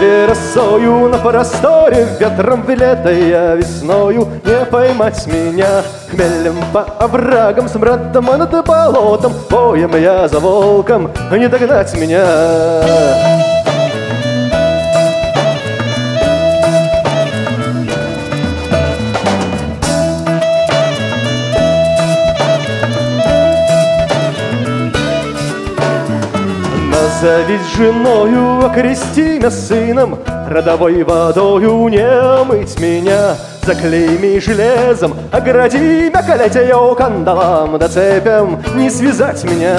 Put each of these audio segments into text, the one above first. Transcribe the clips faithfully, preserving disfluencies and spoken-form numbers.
небе росою, на просторе ветром влетая весною. Не поймать меня хмелем по оврагам, смрадом над болотом, боем я за волком, не догнать меня. Назовись женою, окрести меня сыном, родовой водою не мыть меня. Заклейми железом, огради меня колетею кандалам, да цепям не связать меня.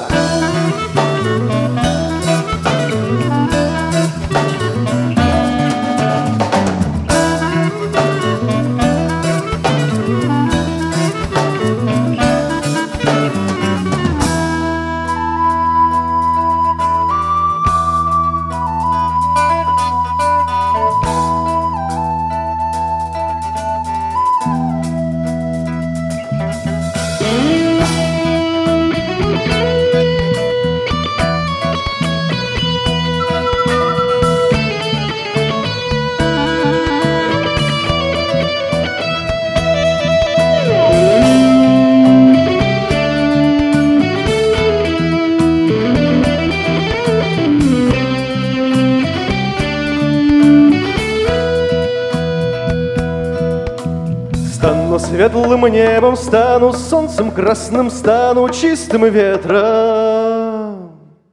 Стану светлым небом, стану солнцем красным, стану чистым ветром.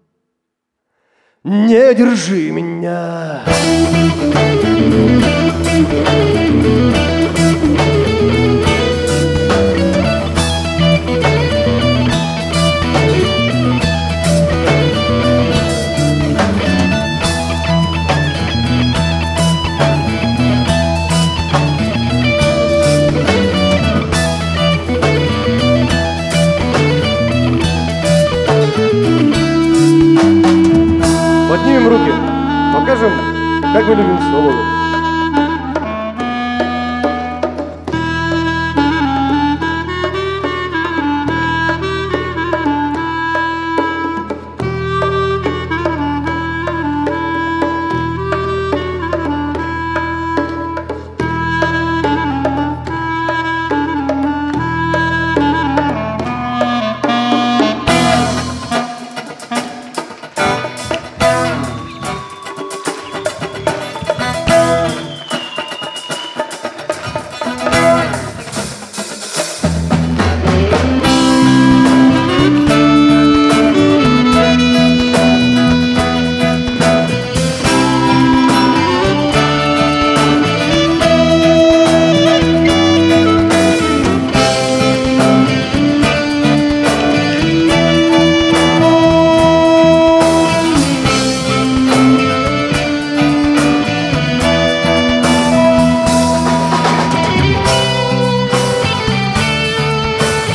Не держи меня. Поднимем руки, покажем, как мы любим свободу.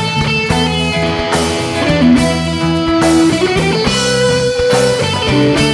you.